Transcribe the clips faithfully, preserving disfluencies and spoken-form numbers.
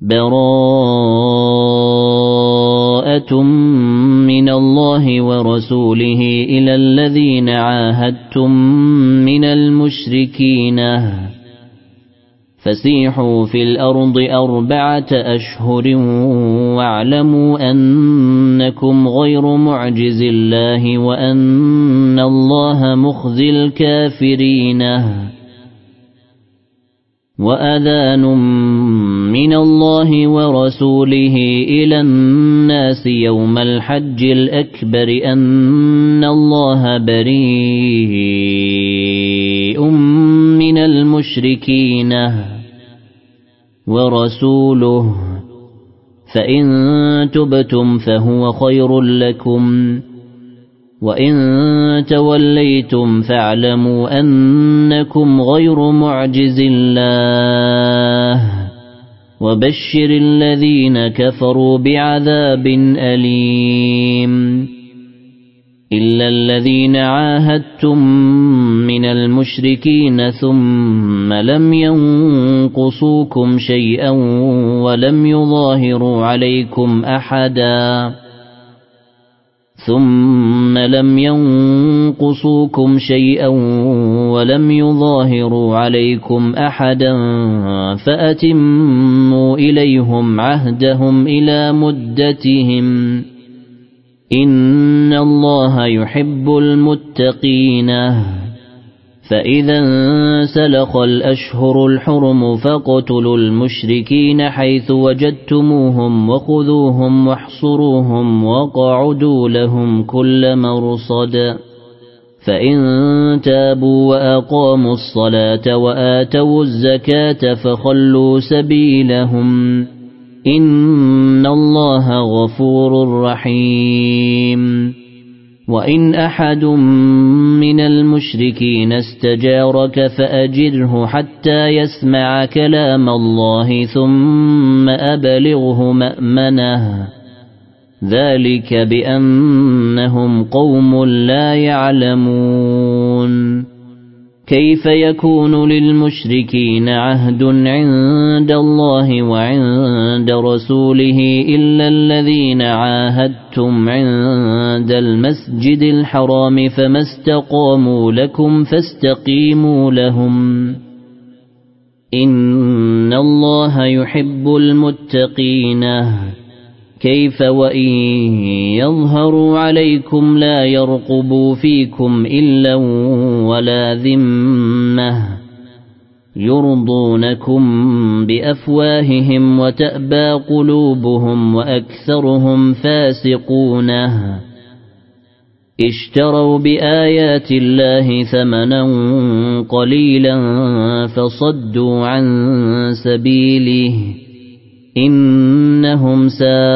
براءة من الله ورسوله إلى الذين عاهدتم من المشركين فسيحوا في الأرض أربعة أشهر واعلموا أنكم غير معجز الله وأن الله مخزي الكافرين وأذان من الله ورسوله إلى الناس يوم الحج الأكبر أن الله بريء من المشركين ورسوله فإن تبتم فهو خير لكم وإن توليتم فاعلموا أنكم غير معجز الله وبشر الذين كفروا بعذاب أليم إلا الذين عاهدتم من المشركين ثم لم ينقصوكم شيئا ولم يظاهروا عليكم أحدا ثم لم ينقصوكم شيئا ولم يظاهروا عليكم أحدا فأتموا إليهم عهدهم إلى مدتهم إن الله يحب المتقين فإذا انسلخ الأشهر الحرم فاقتلوا المشركين حيث وجدتموهم وخذوهم واحصروهم وقعدوا لهم كل مرصد فإن تابوا وأقاموا الصلاة وآتوا الزكاة فخلوا سبيلهم إن الله غفور رحيم وإن أحد من المشركين استجارك فأجره حتى يسمع كلام الله ثم أبلغه مأمنه ذلك بأنهم قوم لا يعلمون كيف يكون للمشركين عهد عند الله وعند رسوله إلا الذين عاهدتم عند المسجد الحرام فما استقاموا لكم فاستقيموا لهم إن الله يحب المتقين كيف وإن يظهروا عليكم لا يرقبوا فيكم إلا ولا ذمة يرضونكم بأفواههم وتأبى قلوبهم وأكثرهم فاسقون اشتروا بآيات الله ثمنا قليلا فصدوا عن سبيله إنهم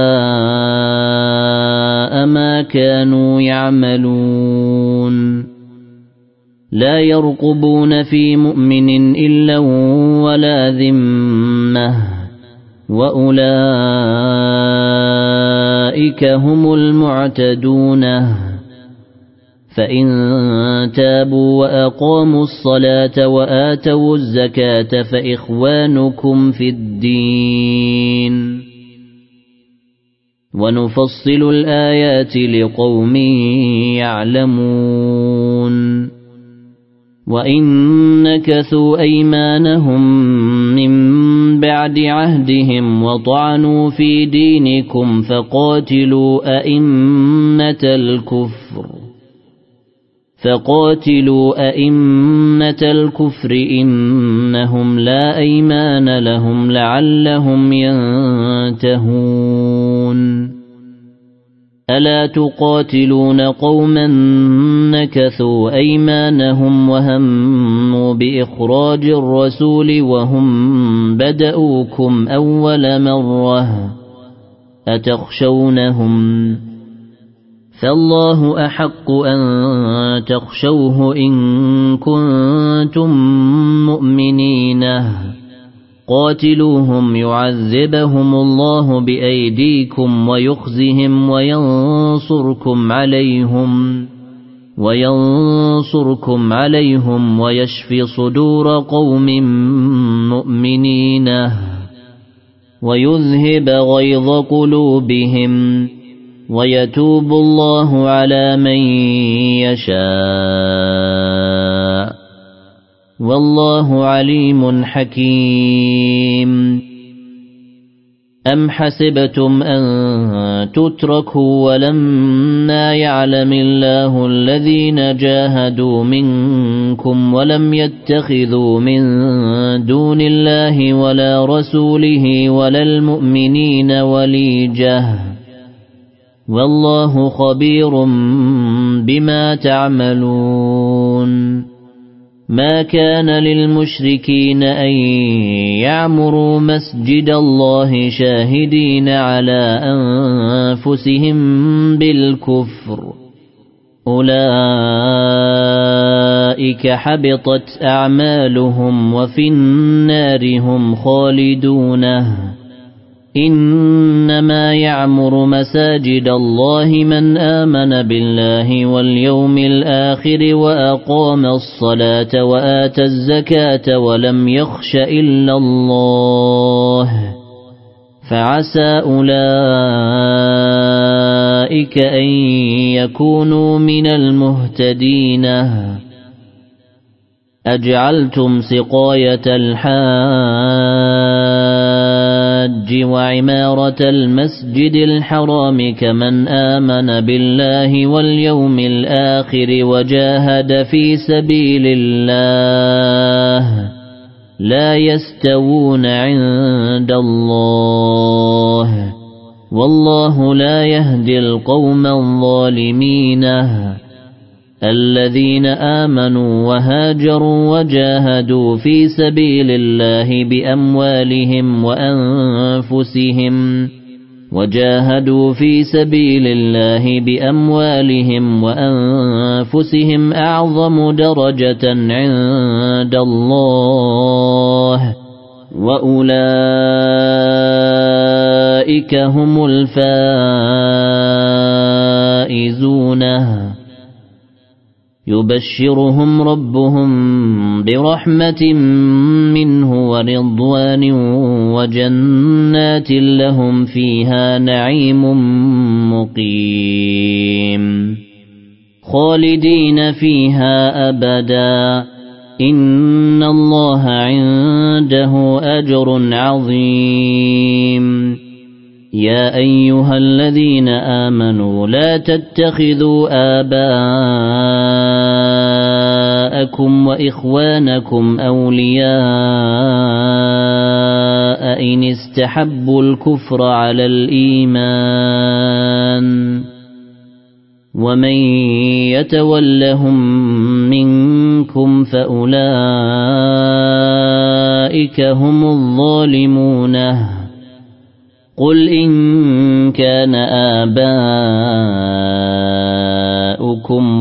ساء ما كانوا يعملون لا يرقبون في مؤمن إلا ولا ذمة وأولئك هم المعتدون فإن تابوا وأقاموا الصلاة وآتوا الزكاة فإخوانكم في الدين ونفصل الآيات لقوم يعلمون وإن نكثوا أيمانهم من بعد عهدهم وطعنوا في دينكم فقاتلوا أئمة الكفر فقاتلوا أئمة الكفر إنهم لا أيمان لهم لعلهم ينتهون ألا تقاتلون قوما نكثوا أيمانهم وهموا بإخراج الرسول وهم بدأوكم أول مرة أتخشونهم فالله أحق أن تخشوه إن كنتم مؤمنين قاتلوهم يعذبهم الله بأيديكم ويخزهم وينصركم عليهم وينصركم عليهم ويشفي صدور قوم مؤمنين ويذهب غيظ قلوبهم ويتوب الله على من يشاء والله عليم حكيم أم حسبتم أن تتركوا ولما يعلم الله الذين جاهدوا منكم ولم يتخذوا من دون الله ولا رسوله ولا المؤمنين وليجة والله خبير بما تعملون ما كان للمشركين أن يعمروا مسجد الله شاهدين على أنفسهم بالكفر أولئك حبطت أعمالهم وفي النار هم خالدون إنما يعمر مساجد الله من آمن بالله واليوم الآخر وأقام الصلاة وآتى الزكاة ولم يخش إلا الله فعسى أولئك أن يكونوا من المهتدين أجعلتم سقاية الحاج وعمارة المسجد الحرام كمن آمن بالله واليوم الآخر وجاهد في سبيل الله لا يستوون عند الله والله لا يهدي القوم الظالمين الذين آمنوا وهاجروا وجاهدوا في سبيل الله بأموالهم وأنفسهم وجاهدوا في سبيل الله بأموالهم وأنفسهم أعظم درجة عند الله وأولئك هم الفائزون يبشرهم ربهم برحمة منه ورضوان وجنات لهم فيها نعيم مقيم خالدين فيها أبدا إن الله عنده أجر عظيم يا أيها الذين آمنوا لا تتخذوا آباءكم وإخوانكم أولياء إن استحبوا الكفر على الإيمان ومن يتولهم منكم فأولئك هم الظالمون قل إن كان آباؤكم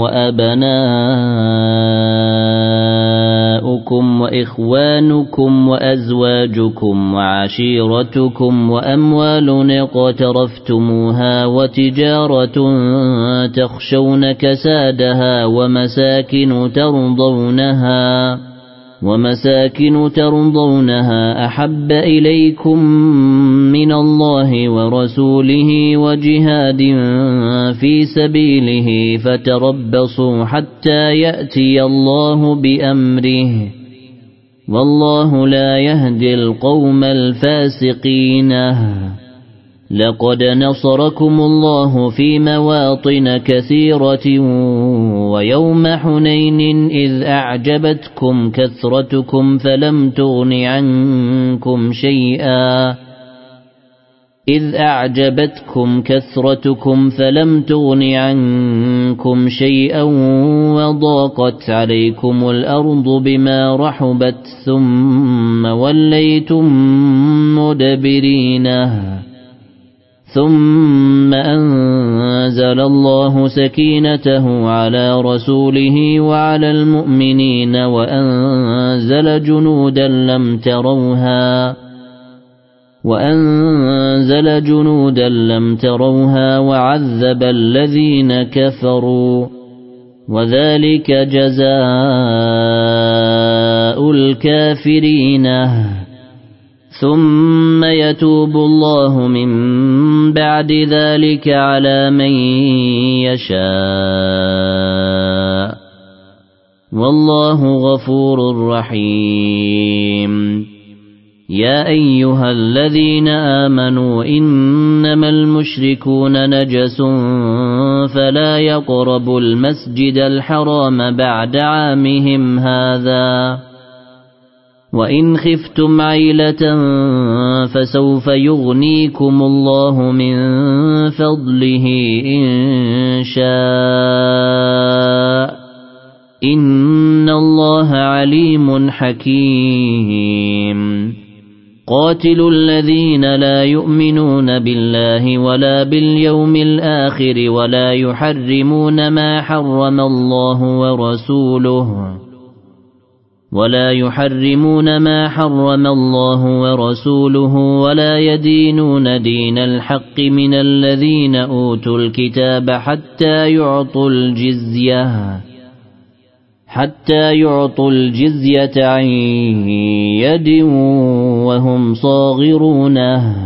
وأبناؤكم وإخوانكم وأزواجكم وعشيرتكم وأموال اقترفتموها وتجارة تخشون كسادها ومساكن ترضونها ومساكن ترضونها أحب إليكم من الله ورسوله وجهاد في سبيله فتربصوا حتى يأتي الله بأمره والله لا يهدي القوم الفاسقين لقد نصركم الله في مواطن كثيرة ويوم حنين إذ أعجبتكم كثرتكم فلم تغن عنكم شيئا إذ أعجبتكم كثرتكم فلم تغن عنكم شيئا وضاقت عليكم الأرض بما رحبت ثم وليتم مدبرين ثم أنزل الله سكينته على رسوله وعلى المؤمنين وأنزل جنودا لم تروها وأنزل جنودا لم تروها وعذب الذين كفروا وذلك جزاء الكافرين ثم يتوب الله من بعد ذلك على من يشاء والله غفور رحيم يا أيها الذين آمنوا إنما المشركون نجس فلا يقربوا المسجد الحرام بعد عامهم هذا وإن خفتم عيلة فسوف يغنيكم الله من فضله إن شاء إن الله عليم حكيم قاتلوا الذين لا يؤمنون بالله ولا باليوم الآخر ولا يحرمون ما حرم الله ورسوله ولا يحرمون ما حرم الله ورسوله ولا يدينون دين الحق من الذين أوتوا الكتاب حتى يعطوا الجزية حتى يعطوا الجزية عن يد وهم صاغرون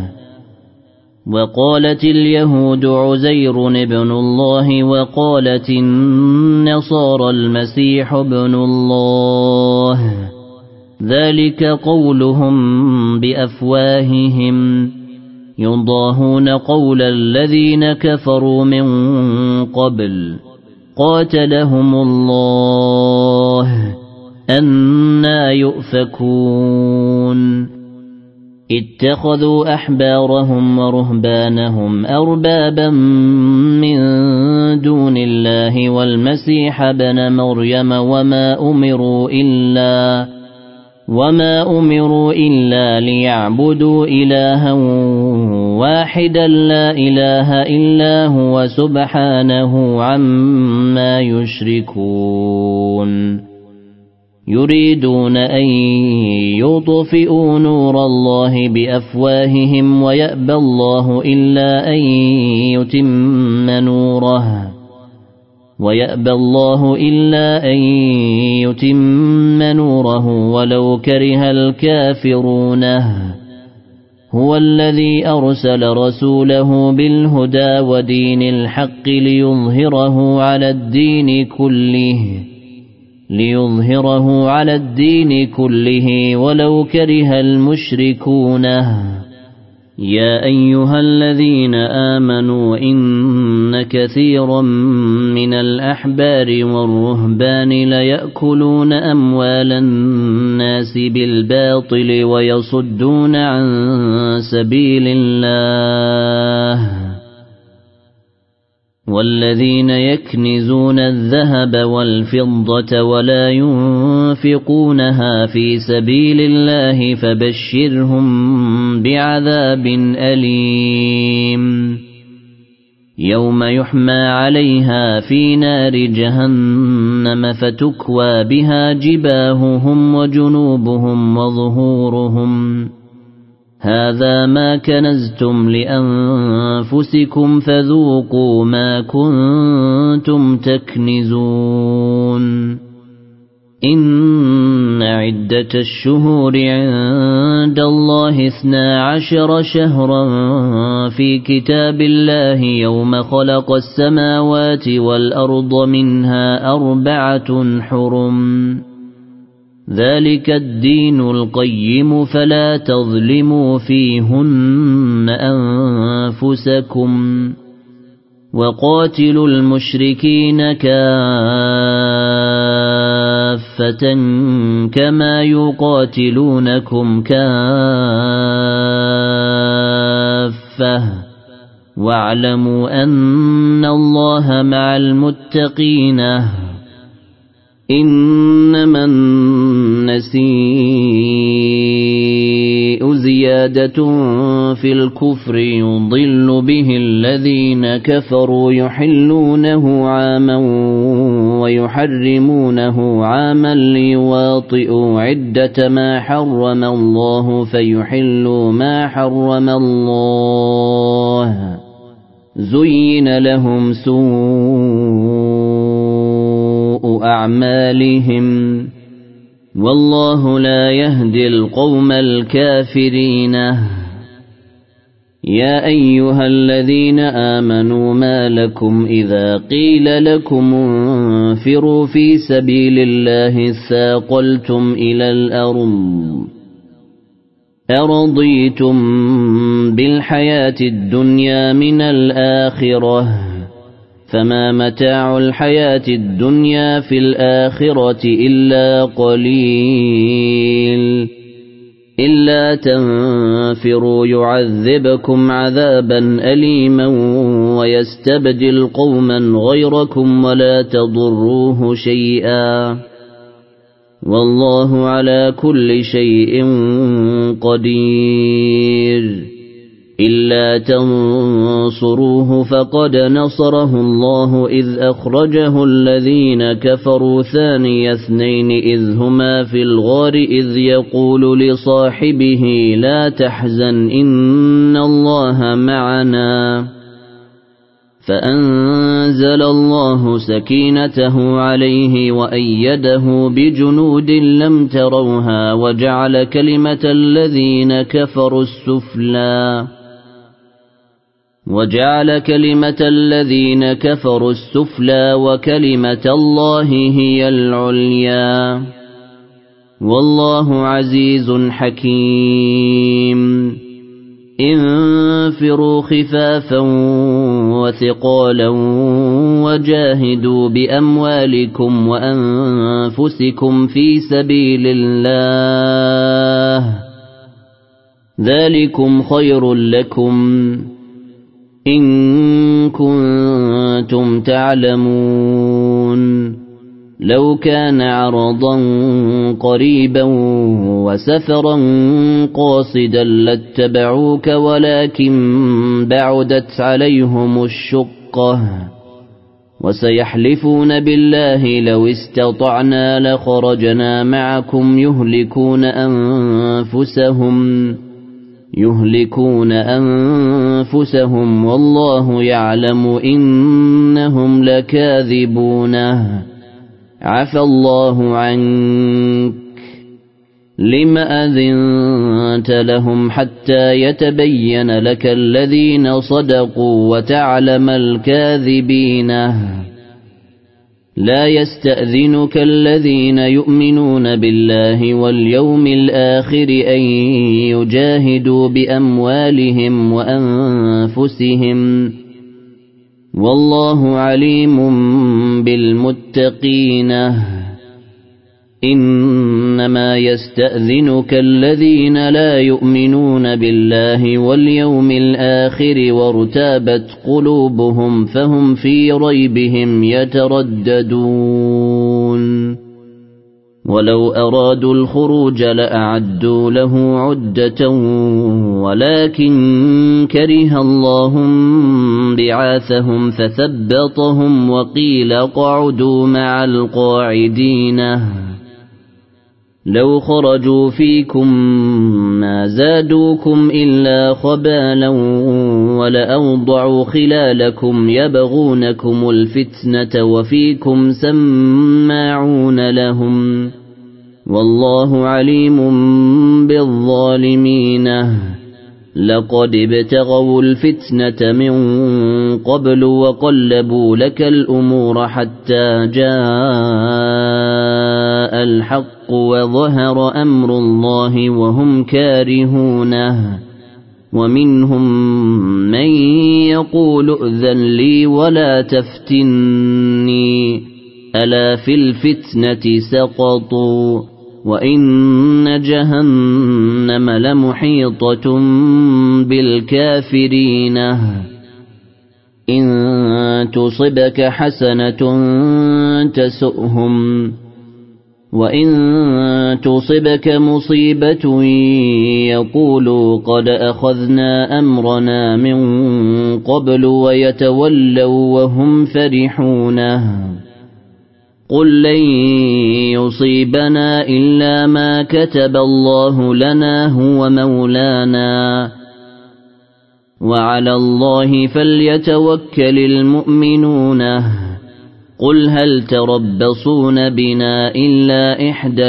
وقالت اليهود عزير ابن الله وقالت النصارى المسيح ابن الله ذلك قولهم بأفواههم يضاهون قول الذين كفروا من قبل قاتلهم الله أنى يؤفكون اتخذوا أحبارهم ورهبانهم أربابا من دون الله والمسيح ابن مريم وما أمروا إلا وما أمروا إلا ليعبدوا إلها واحدا لا إله إلا هو سبحانه عما يشركون يريدون أن يطفئوا نور الله بأفواههم ويأبى الله إلا أن يتم نوره ويأبى الله إلا أن يتم نوره ولو كره الكافرون هو الذي أرسل رسوله بالهدى ودين الحق ليظهره على الدين كله ليظهره على الدين كله ولو كره المشركون يا أيها الذين آمنوا إن كثيرا من الأحبار والرهبان ليأكلون أموال الناس بالباطل ويصدون عن سبيل الله والذين يكنزون الذهب والفضة ولا ينفقونها في سبيل الله فبشرهم بعذاب أليم يوم يحمى عليها في نار جهنم فتكوى بها جباههم وجنوبهم وظهورهم هذا ما كنزتم لأنفسكم فذوقوا ما كنتم تكنزون إن عدة الشهور عند الله اثنا عشر شهرا في كتاب الله يوم خلق السماوات والأرض منها أربعة حرم ذلك الدين القيم فلا تظلموا فيهن أنفسكم وقاتلوا المشركين كافة كما يقاتلونكم كافة واعلموا أن الله مع المتقين إنما النسيء زيادة في الكفر يضل به الذين كفروا يحلونه عاما ويحرمونه عاما ليواطئوا عدة ما حرم الله فيحلوا ما حرم الله زين لهم سوء أعمالهم والله لا يهدي القوم الكافرين. يا أيها الذين آمنوا ما لكم إذا قيل لكم انفروا في سبيل الله اثاقلتم إلى الأرض أرضيتم بالحياة الدنيا من الآخرة فما متاع الحياة الدنيا في الآخرة إلا قليل إلا تنفروا يعذبكم عذابا أليما ويستبدل قوما غيركم ولا تضروه شيئا والله على كل شيء قدير. إلا تنصروه فقد نصره الله إذ أخرجه الذين كفروا ثاني اثنين إذ هما في الغار إذ يقول لصاحبه لا تحزن إن الله معنا فأنزل الله سكينته عليه وأيده بجنود لم تروها وجعل كلمة الذين كفروا السفلى وجعل كلمة الذين كفروا السفلى وكلمة الله هي العليا والله عزيز حكيم. انفروا خفافا وثقالا وجاهدوا بأموالكم وأنفسكم في سبيل الله ذلكم خير لكم إن كنتم تعلمون. لو كان عرضا قريبا وسفرا قاصدا لاتبعوك ولكن بعدت عليهم الشقة وسيحلفون بالله لو استطعنا لخرجنا معكم يهلكون أنفسهم يهلكون أنفسهم والله يعلم إنهم لكاذبون. عفى الله عنك لم أذنت لهم حتى يتبين لك الذين صدقوا وتعلم الكاذبين. لا يستأذنك الذين يؤمنون بالله واليوم الآخر أن يجاهدوا بأموالهم وأنفسهم والله عليم بالمتقين. إنما يستأذنك الذين لا يؤمنون بالله واليوم الآخر وارتابت قلوبهم فهم في ريبهم يترددون. ولو أرادوا الخروج لأعدوا له عدة ولكن كره الله بعاثهم فثبطهم وقيل اقعدوا مع القاعدين. لو خرجوا فيكم ما زادوكم إلا خبالا ولأوضعوا خلالكم يبغونكم الفتنة وفيكم سماعون لهم والله عليم بالظالمين. لقد ابتغوا الفتنة من قبل وقلبوا لك الأمور حتى جاء الحق وظهر أمر الله وهم كارهونه. ومنهم من يقول ائذن لي ولا تفتني ألا في الفتنة سقطوا وإن جهنم لمحيطة بالكافرين. إن تصبك حسنة تسؤهم وإن تصبك مصيبة يقولوا قد أخذنا أمرنا من قبل ويتولوا وهم فرحون. قل لن يصيبنا إلا ما كتب الله لنا هو مولانا وعلى الله فليتوكل المؤمنون. قل هل تربصون بنا إلا إحدى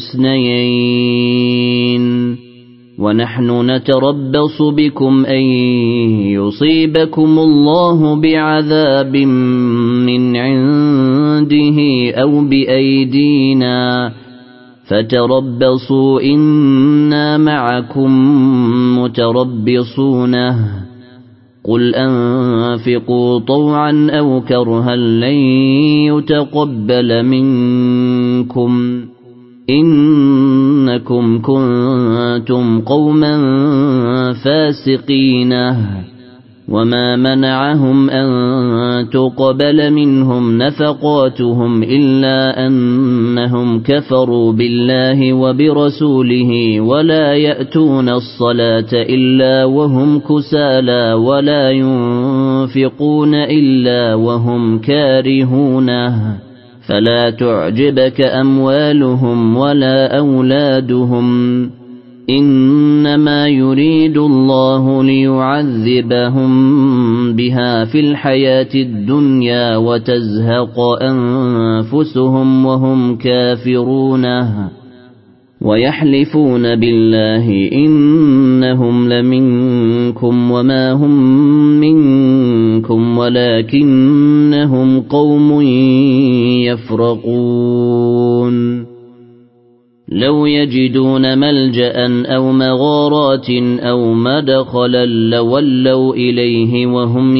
الحسنيين ونحن نتربص بكم أن يصيبكم الله بعذاب من عنده أو بأيدينا فتربصوا إنا معكم متربصون قل أنفقوا طوعا أو كرها لن يتقبل منكم إنكم كنتم قوما فاسقين وما منعهم أن تقبل منهم نفقاتهم إلا أنهم كفروا بالله وبرسوله ولا يأتون الصلاة إلا وهم كسالى ولا ينفقون إلا وهم كارهونه فلا تعجبك أموالهم ولا أولادهم إنما يريد الله ليعذبهم بها في الحياة الدنيا وتزهق أنفسهم وهم كافرون ويحلفون بالله إنهم لمنكم وما هم منكم ولكنهم قوم يفرقون لو يجدون ملجأ أو مغارات أو مدخلا لولوا إليه وهم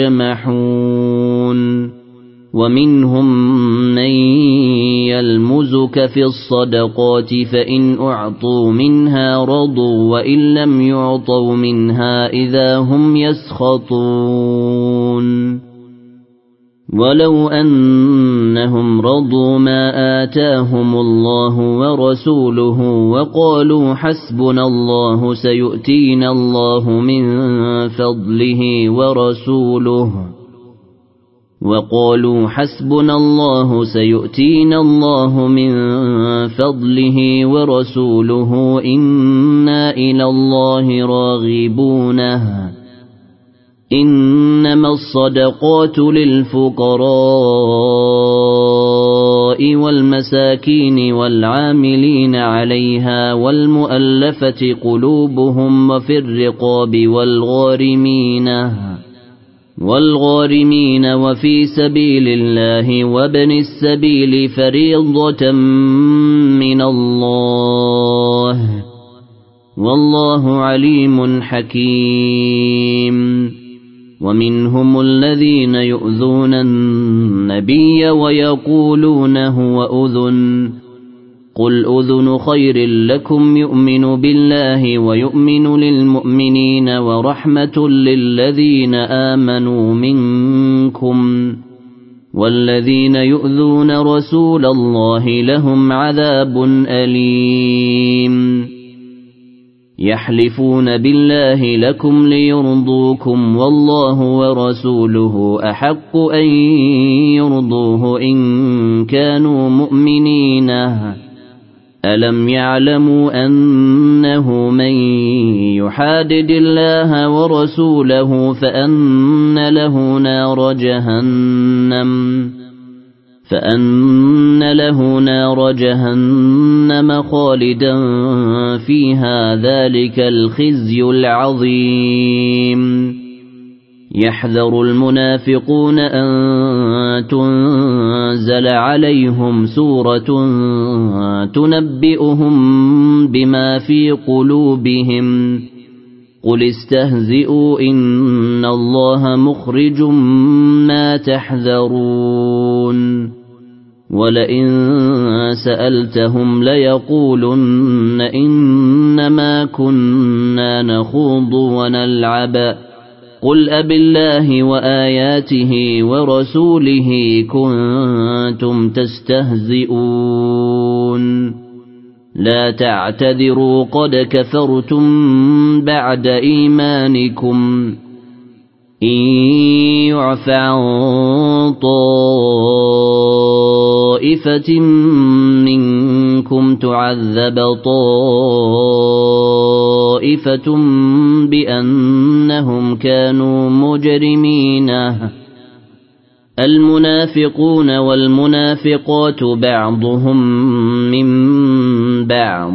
يجمحون ومنهم من يلمزك في الصدقات فإن أعطوا منها رضوا وإن لم يعطوا منها إذا هم يسخطون ولو أنهم رضوا ما آتاهم الله ورسوله وقالوا حسبنا الله سيؤتينا الله من فضله ورسوله وقالوا حسبنا الله سيؤتينا الله من فضله ورسوله إنا إلى الله راغبون إنما الصدقات للفقراء والمساكين والعاملين عليها والمؤلفة قلوبهم وفي الرقاب والغارمين والغارمين وفي سبيل الله وابن السبيل فريضة من الله والله عليم حكيم ومنهم الذين يؤذون النبي ويقولون هو أذن قل أذن خير لكم يؤمن بالله ويؤمن للمؤمنين ورحمة للذين آمنوا منكم والذين يؤذون رسول الله لهم عذاب أليم يحلفون بالله لكم ليرضوكم والله ورسوله أحق أن يرضوه إن كانوا مؤمنين ألم يعلموا أنه من يحادد الله ورسوله فأن له نار جهنم فأن له نار جهنم خالدا فيها ذلك الخزي العظيم يحذر المنافقون أن تنزل عليهم سورة تنبئهم بما في قلوبهم قل استهزئوا إن الله مخرج ما تحذرون ولئن سألتهم ليقولن إنما كنا نخوض ونلعب قل أبالله وآياته ورسوله كنتم تستهزئون لا تعتذروا قد كفرتم بعد إيمانكم إن يعف عن طائفة منكم تعذب طائفة بأنهم كانوا مجرمين المنافقون والمنافقات بعضهم من بعض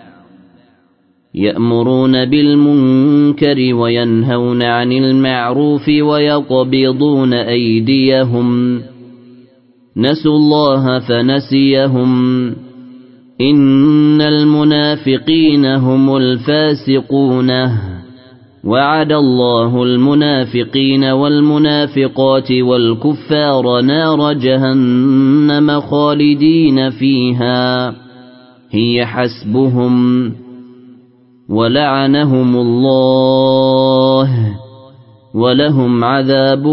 يأمرون بالمنكر وينهون عن المعروف ويقبضون أيديهم نسوا الله فنسيهم إن المنافقين هم الفاسقون وعد الله المنافقين والمنافقات والكفار نار جهنم خالدين فيها هي حسبهم ولعنهم الله ولهم عذاب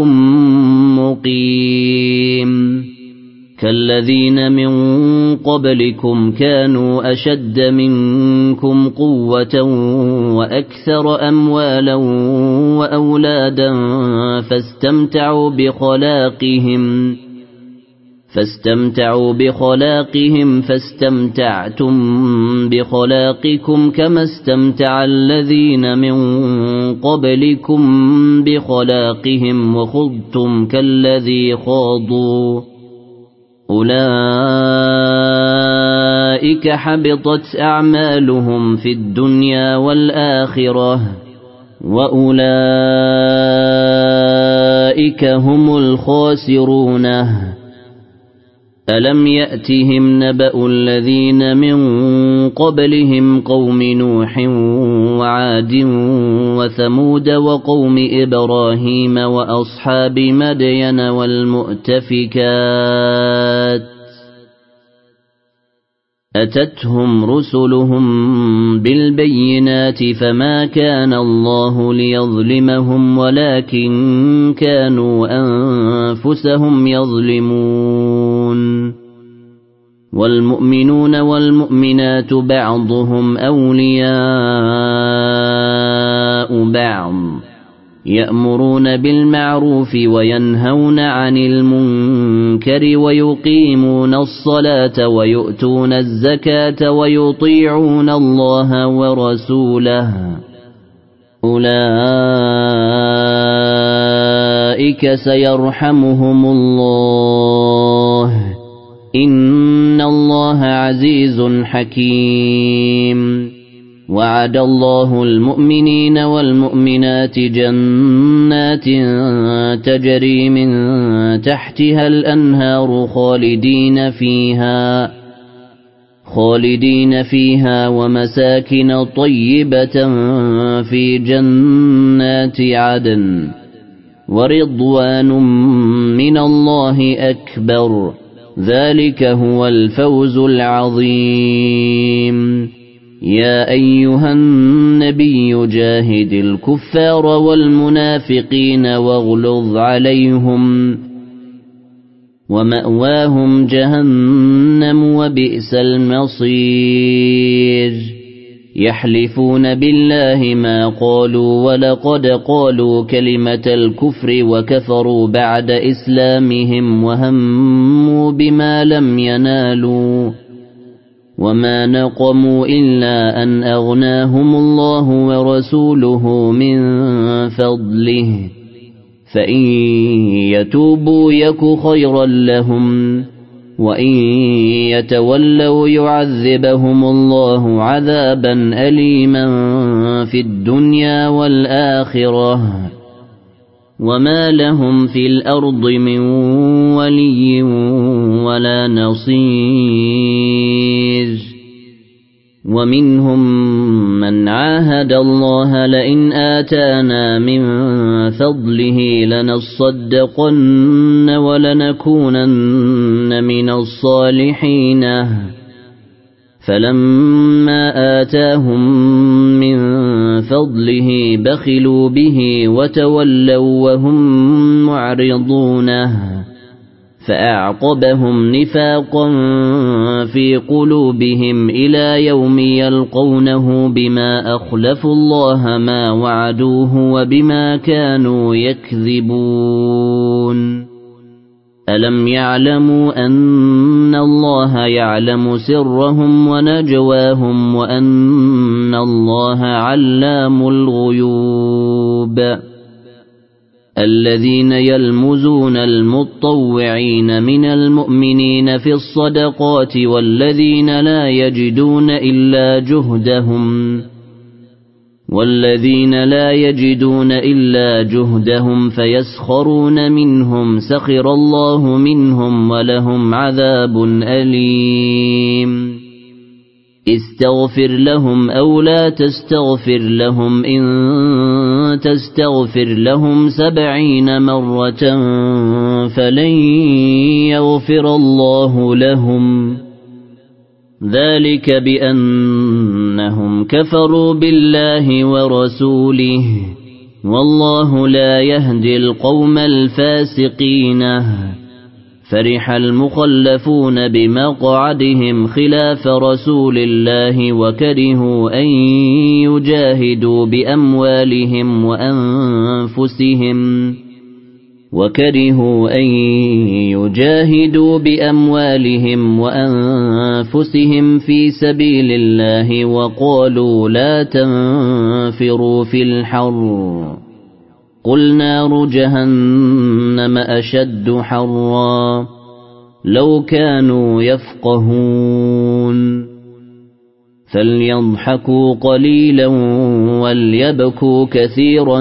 مقيم كالذين من قبلكم كانوا أشد منكم قوة وأكثر أموالا وأولادا فاستمتعوا بخلاقهم فاستمتعوا بخلاقهم فاستمتعتم بخلاقكم كما استمتع الذين من قبلكم بخلاقهم وخضتم كالذي خاضوا أولئك حبطت أعمالهم في الدنيا والآخرة وأولئك هم الخاسرون ألم يأتهم نبأ الذين من قبلهم قوم نوح وعاد وثمود وقوم إبراهيم وأصحاب مدين والمؤتفكات أتتهم رسلهم بالبينات فما كان الله ليظلمهم ولكن كانوا أنفسهم يظلمون والمؤمنون والمؤمنات بعضهم أولياء بعض يأمرون بالمعروف وينهون عن المنكر ويقيمون الصلاة ويؤتون الزكاة ويطيعون الله ورسوله أولئك سيرحمهم الله إن الله عزيز حكيم وعد الله المؤمنين والمؤمنات جنات تجري من تحتها الأنهار خالدين فيها خالدين فيها ومساكن طيبة في جنات عدن ورضوان من الله أكبر ذلك هو الفوز العظيم يا أيها النبي جاهد الكفار والمنافقين واغلظ عليهم ومأواهم جهنم وبئس المصير يحلفون بالله ما قالوا ولقد قالوا كلمة الكفر وكفروا بعد إسلامهم وهموا بما لم ينالوا وما نقموا إلا أن أغناهم الله ورسوله من فضله فإن يتوبوا يك خيرا لهم وإن يتولوا يعذبهم الله عذابا أليما في الدنيا والآخرة وما لهم في الأرض من ولي ولا نصير ومنهم من عاهد الله لئن آتانا من فضله لنصدقن ولنكونن من الصالحين فلما آتاهم من فضله بخلوا به وتولوا وهم معرضون فأعقبهم نفاقا في قلوبهم إلى يوم يلقونه بما أخلفوا الله ما وعدوه وبما كانوا يكذبون ألم يعلموا أن الله يعلم سرهم ونجواهم وأن الله علام الغيوب الذين يلمزون المطوعين من المؤمنين في الصدقات والذين لا يجدون إلا جهدهم والذين لا يجدون إلا جهدهم فيسخرون منهم سخر الله منهم ولهم عذاب أليم استغفر لهم أو لا تستغفر لهم إن تستغفر لهم سبعين مرة فلن يغفر الله لهم ذلك بأنهم كفروا بالله ورسوله والله لا يهدي القوم الفاسقين فرح المخلفون بمقعدهم خلاف رسول الله وكرهوا أن يجاهدوا بأموالهم وأنفسهم وكرهوا أن يجاهدوا بأموالهم وأنفسهم في سبيل الله وقالوا لا تنفروا في الحر قل نار جهنم أشد حرا لو كانوا يفقهون فليضحكوا قليلا وليبكوا كثيرا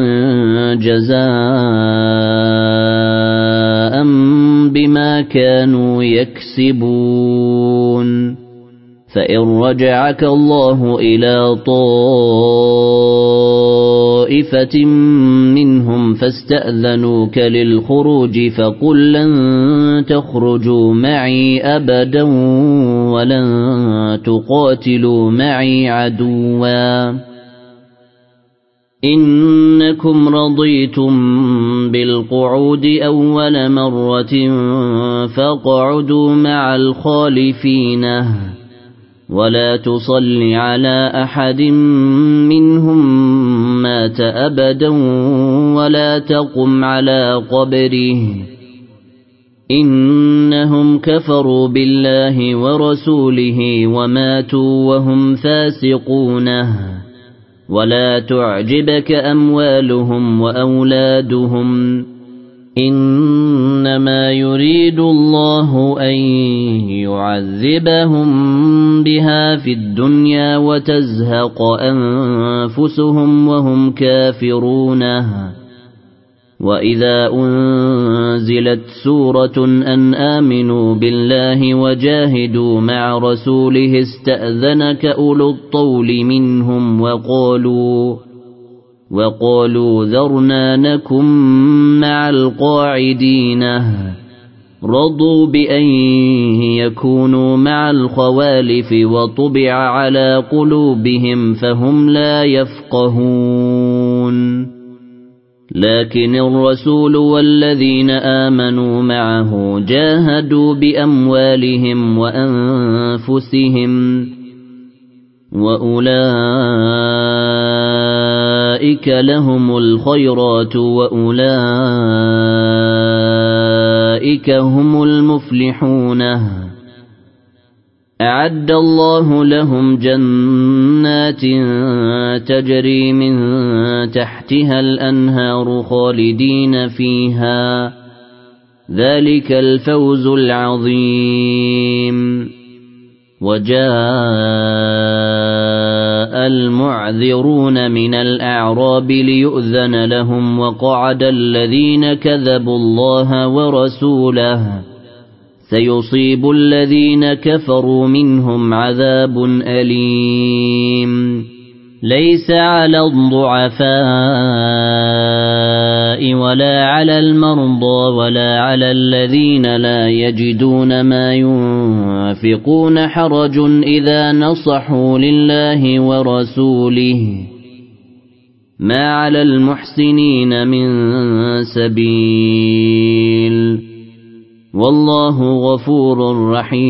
جزاء بما كانوا يكسبون فإن رجعك الله إلى طائفة منهم فاستأذنوك للخروج فقل لن تخرجوا معي أبدا ولن تقاتلوا معي عدوا إنكم رضيتم بالقعود أول مرة فاقعدوا مع الخالفين ولا تصل على أحد منهم مات أبدا ولا تقم على قبره إنهم كفروا بالله ورسوله وماتوا وهم فاسقون ولا تعجبك أموالهم وأولادهم إنما يريد الله أن يعذبهم بها في الدنيا وتزهق أنفسهم وهم كافرون وإذا أنزلت سورة أن آمنوا بالله وجاهدوا مع رسوله استأذنك أولو الطول منهم وقالوا وقالوا ذرنا نكن مع القاعدين رضوا بأن يكونوا مع الخوالف وطبع على قلوبهم فهم لا يفقهون لكن الرسول والذين آمنوا معه جاهدوا بأموالهم وأنفسهم وأولئك لهم الخيرات وأولئك هم المفلحون أعد الله لهم جنات تجري من تحتها الأنهار خالدين فيها ذلك الفوز العظيم وجاء المعذرون من الأعراب ليؤذن لهم وقعد الذين كذبوا الله ورسوله سيصيب الذين كفروا منهم عذاب أليم ليس على الضعفاء ولا على المرضى ولا على الذين لا يجدون ما ينفقون حرج إذا نصحوا لله ورسوله ما على المحسنين من سبيل والله غفور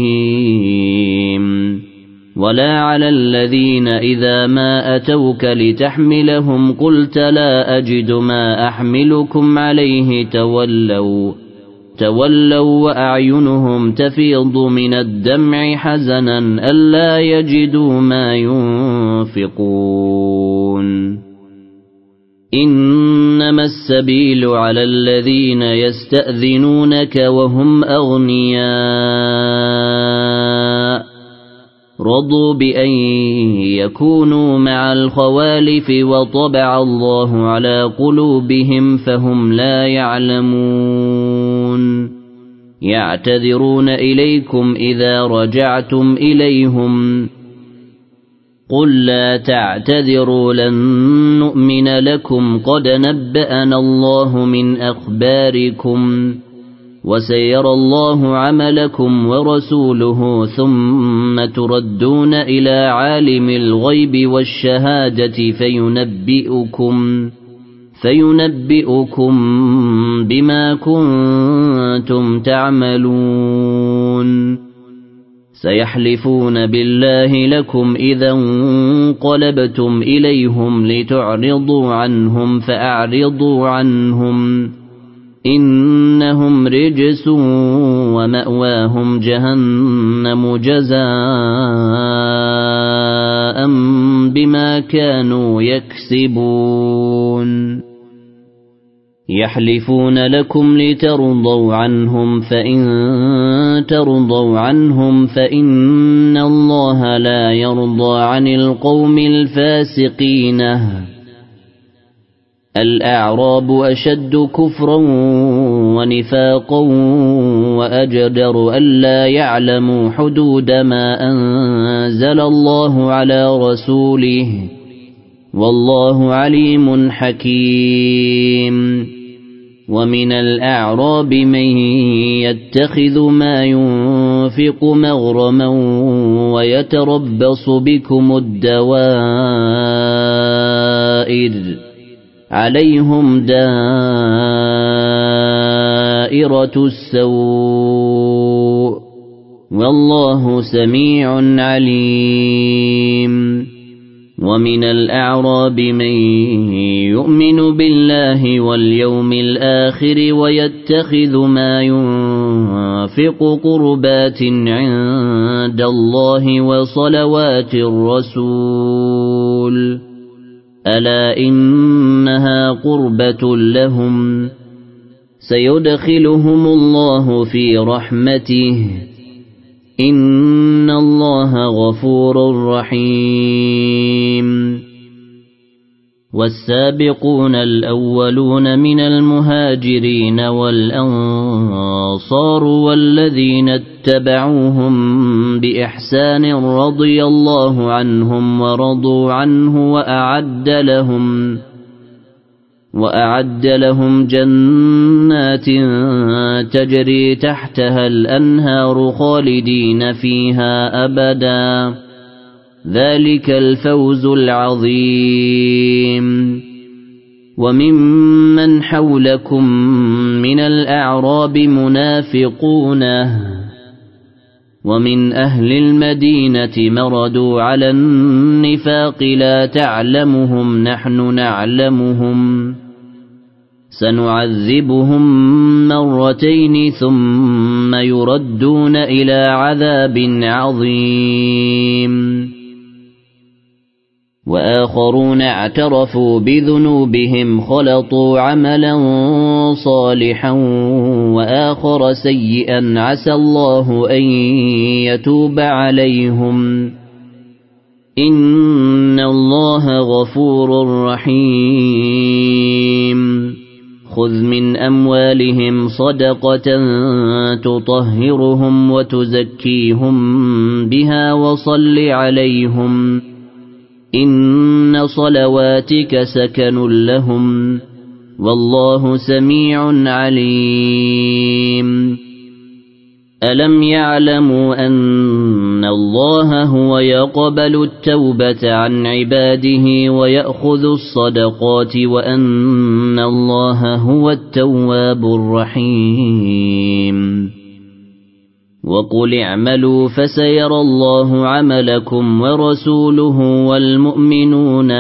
رحيم ولا على الذين إذا ما أتوك لتحملهم قلت لا أجد ما أحملكم عليه تولوا تولوا وأعينهم تفيض من الدمع حزنا ألا يجدوا ما ينفقون إنما إنما السبيل على الذين يستأذنونك وهم أغنياء رضوا بأن يكونوا مع الخوالف وطبع الله على قلوبهم فهم لا يعلمون يعتذرون إليكم إذا رجعتم إليهم قل لا تعتذروا لن نؤمن لكم قد نبأنا الله من أخباركم وسيرى الله عملكم ورسوله ثم تردون إلى عالم الغيب والشهادة فينبئكم فينبئكم بما كنتم تعملون سيحلفون بالله لكم إذا انقلبتم إليهم لتعرضوا عنهم فأعرضوا عنهم إنهم رجس ومأواهم جهنم جزاء بما كانوا يكسبون يحلفون لكم لترضوا عنهم فإن ترضوا عنهم فإن الله لا يرضى عن القوم الفاسقين الأعراب أشد كفرا ونفاقا وأجدر ألا يعلموا حدود ما أنزل الله على رسوله والله عليم حكيم ومن الأعراب من يتخذ ما ينفق مغرما ويتربص بكم الدوائر عليهم دائرة السوء والله سميع عليم ومن الأعراب من يؤمن بالله واليوم الآخر ويتخذ ما ينفق قربات عند الله وصلوات الرسول ألا إنها قربة لهم سيدخلهم الله في رحمته إن الله غفور رحيم والسابقون الأولون من المهاجرين والأنصار والذين اتبعوهم بإحسان رضي الله عنهم ورضوا عنه وأعد لهم وأعد لهم جنات تجري تحتها الأنهار خالدين فيها أبدا ذلك الفوز العظيم وممن حولكم من الأعراب منافقون ومن أهل المدينة مردوا على النفاق لا تعلمهم نحن نعلمهم سنعذبهم مرتين ثم يردون إلى عذاب عظيم وآخرون اعترفوا بذنوبهم خلطوا عملا صالحا وآخر سيئا عسى الله أن يتوب عليهم إن الله غفور رحيم خذ من أموالهم صدقة تطهرهم وتزكيهم بها وصل عليهم إن صلواتك سكن لهم والله سميع عليم ألم يعلموا أن الله هو يقبل التوبة عن عباده ويأخذ الصدقات وأن الله هو التواب الرحيم وقل اعملوا فسيرى الله عملكم ورسوله والمؤمنون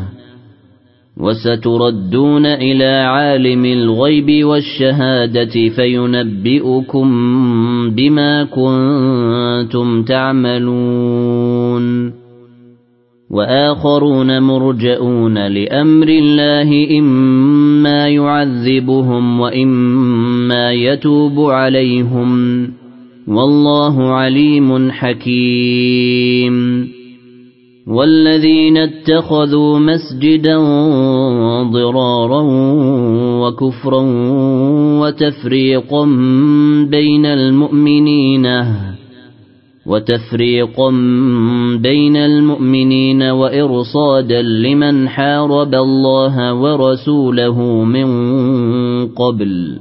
وستردون إلى عالم الغيب والشهادة فينبئكم بما كنتم تعملون وآخرون مرجئون لأمر الله إما يعذبهم وإما يتوب عليهم والله عليم حكيم والذين اتخذوا مسجدا ضرارا وكفرا وتفريقا بين المؤمنين وتفريقا بين المؤمنين وإرصادا لمن حارب الله ورسوله من قبل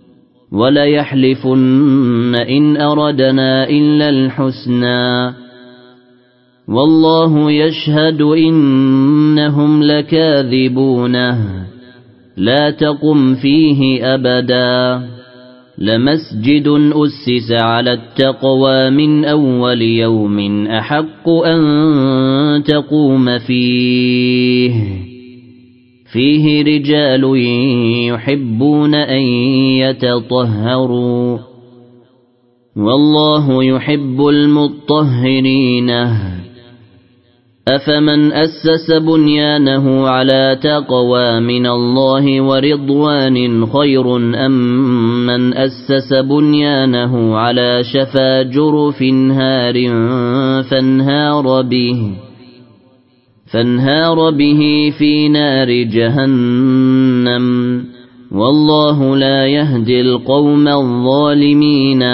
وليحلفن إن أردنا إلا الحسنى والله يشهد إنهم لكاذبون لا تقم فيه أبدا لمسجد أسس على التقوى من أول يوم أحق أن تقوم فيه فيه رجال يحبون أن يتطهروا والله يحب المطهرين أفمن أسس بنيانه على تقوى من الله ورضوان خير أم من أسس بنيانه على شفا جرف هار فانهار به فانهار به في نار جهنم والله لا يهدي القوم الظالمين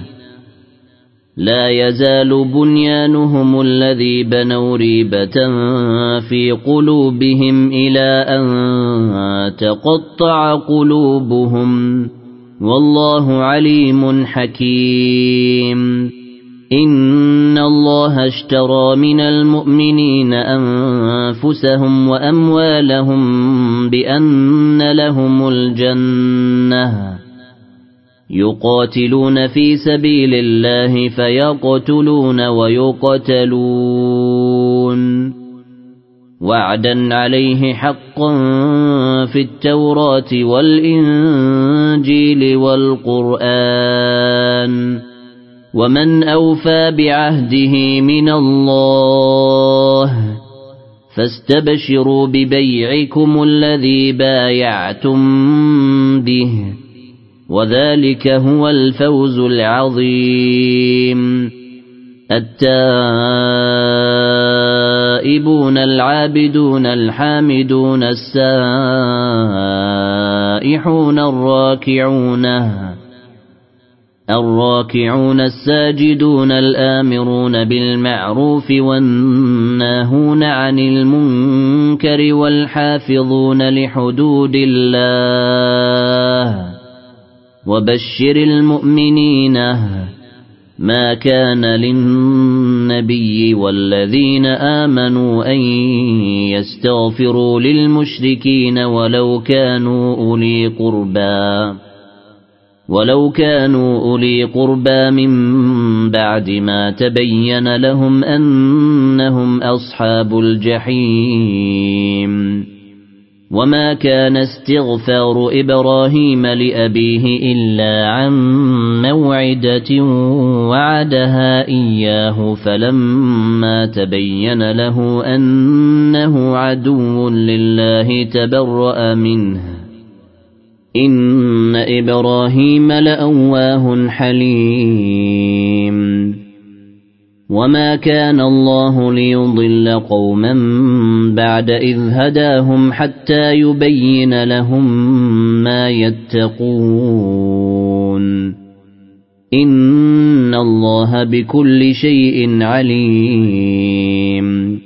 لا يزال بنيانهم الذي بنوا ريبة في قلوبهم إلى أن تقطع قلوبهم والله عليم حكيم إن الله اشترى من المؤمنين أنفسهم وأموالهم بأن لهم الجنة يقاتلون في سبيل الله فيقتلون ويقتلون وعدا عليه حقا في التوراة والإنجيل والقرآن ومن أوفى بعهده من الله فاستبشروا ببيعكم الذي بايعتم به وذلك هو الفوز العظيم التائبون العابدون الحامدون السائحون الراكعون الراكعون الساجدون الآمرون بالمعروف والناهون عن المنكر والحافظون لحدود الله وبشر المؤمنين ما كان للنبي والذين آمنوا أن يستغفروا للمشركين ولو كانوا أولي قربى ولو كانوا أولي قربى من بعد ما تبين لهم أنهم أصحاب الجحيم وما كان استغفار إبراهيم لأبيه إلا عن موعدة وعدها إياه فلما تبين له أنه عدو لله تبرأ منه إن إبراهيم لأواه حليم وما كان الله ليضل قوما بعد إذ هداهم حتى يبين لهم ما يتقون إن الله بكل شيء عليم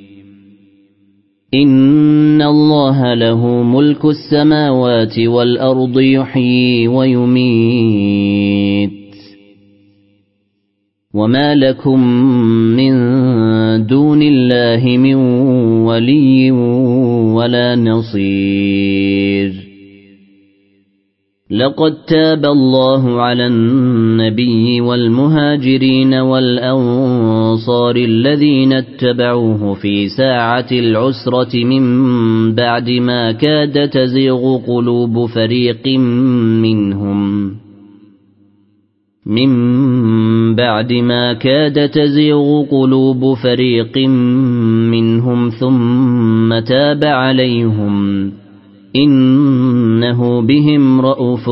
إن الله له ملك السماوات والأرض يحيي ويميت وما لكم من دون الله من ولي ولا نصير لقد تاب الله على النبي والمهاجرين والأنصار الذين اتبعوه في ساعة العسرة من بعد ما كاد تزيغ قلوب فريق منهم من بعد ما كاد تزيغ قلوب فريق منهم ثم تاب عليهم إنه بهم رءوف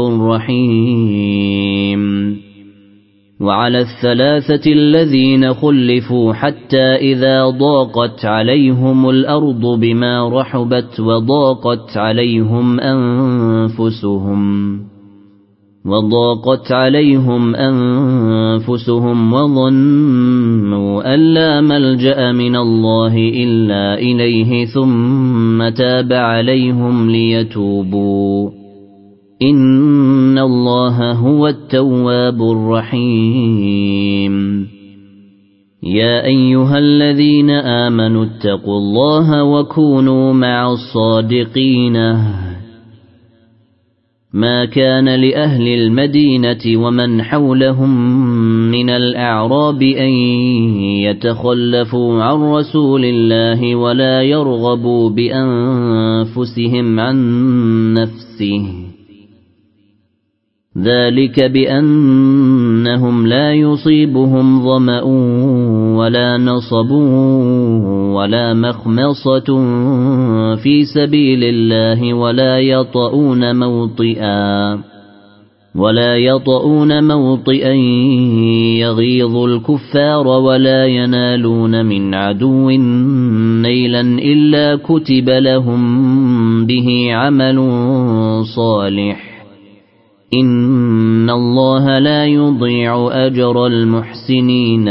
رحيم. وعلى الثلاثة الذين خلفوا حتى إذا ضاقت عليهم الأرض بما رحبت وضاقت عليهم أنفسهم وضاقت عليهم أنفسهم وظنوا أن لا ملجأ من الله إلا إليه ثم تاب عليهم ليتوبوا إن الله هو التواب الرحيم. يا أيها الذين آمنوا اتقوا الله وكونوا مع الصادقين. ما كان لأهل المدينة ومن حولهم من الأعراب أن يتخلفوا عن رسول الله ولا يرغبوا بأنفسهم عن نفسه ذلك بأنهم لا يصيبهم ظمأ ولا نصب ولا مخمصة في سبيل الله ولا يطؤون موطئا ولا يطؤون موطئا يغيظ الكفار ولا ينالون من عدو نيلا إلا كتب لهم به عمل صالح إن الله لا يضيع أجر المحسنين.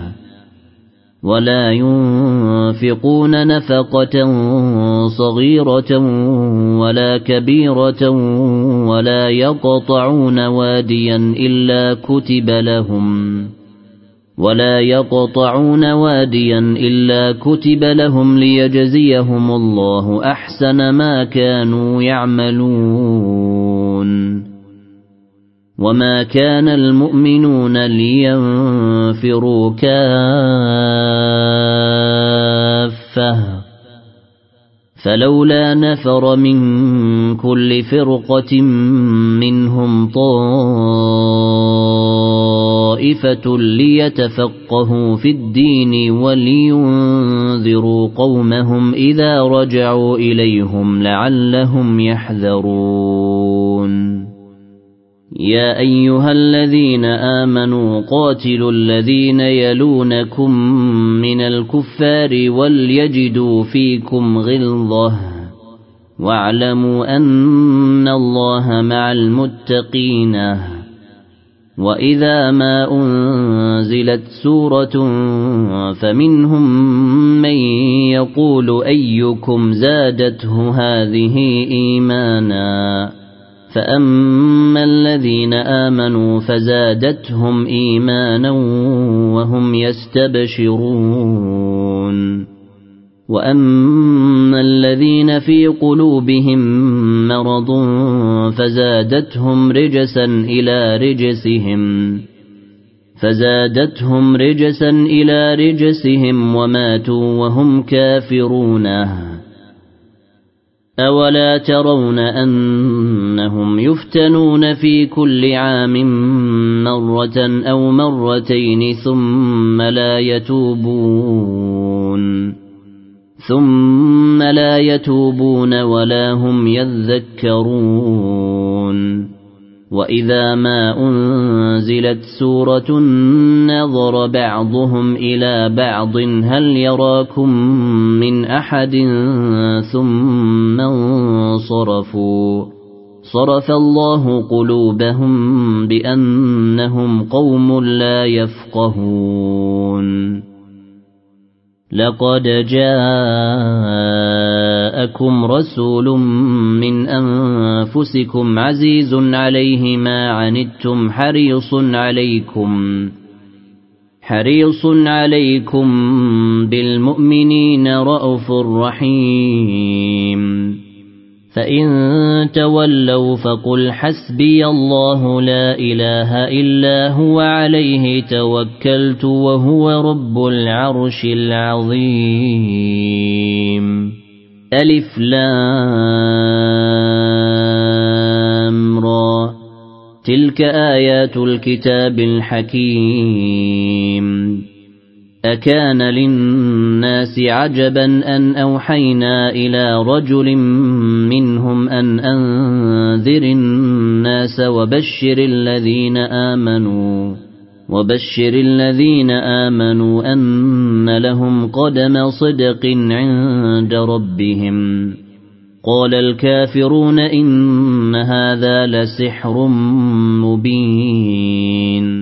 ولا ينفقون نفقة صغيرة ولا كبيرة ولا يقطعون واديا إلا كتب لهم ولا يقطعون واديا إلا كتب لهم ليجزيهم الله أحسن ما كانوا يعملون. وما كان المؤمنون لينفروا كافة فلولا نفر من كل فرقة منهم طائفة ليتفقهوا في الدين ولينذروا قومهم إذا رجعوا إليهم لعلهم يحذرون. يا أيها الذين آمنوا قاتلوا الذين يلونكم من الكفار وليجدوا فيكم غلظة واعلموا أن الله مع المتقين. وإذا ما أنزلت سورة فمنهم من يقول أيكم زادته هذه إيمانا فأما الذين آمنوا فزادتهم إيمانا وهم يستبشرون. وأما الذين في قلوبهم مرض فزادتهم رجسا إلى رجسهم فزادتهم رجسا إلى رجسهم وماتوا وهم كافرون. أولا ترون أنهم يفتنون في كل عام مرة أو مرتين ثم لا يتوبون ثم لا يتوبون ولا هم يذكرون. وإذا ما أنزلت سورة نظر بعضهم إلى بعض هل يراكم من أحد ثم انصرفوا صرف الله قلوبهم بأنهم قوم لا يفقهون. لقد جاءكم رسول من أنفسكم عزيز عليه ما عنتم حريص عليكم حريص عليكم بالمؤمنين رءوف رحيم. فإن تولوا فقل حسبي الله لا إله إلا هو عليه توكلت وهو رب العرش العظيم. ألف لام را تلك آيات الكتاب الحكيم أكان للناس عجبا أن أوحينا إلى رجل منهم أن أنذر الناس وبشر الذين آمنوا وبشر الذين آمنوا أن لهم قدم صدق عند ربهم قال الكافرون إن هذا لسحر مبين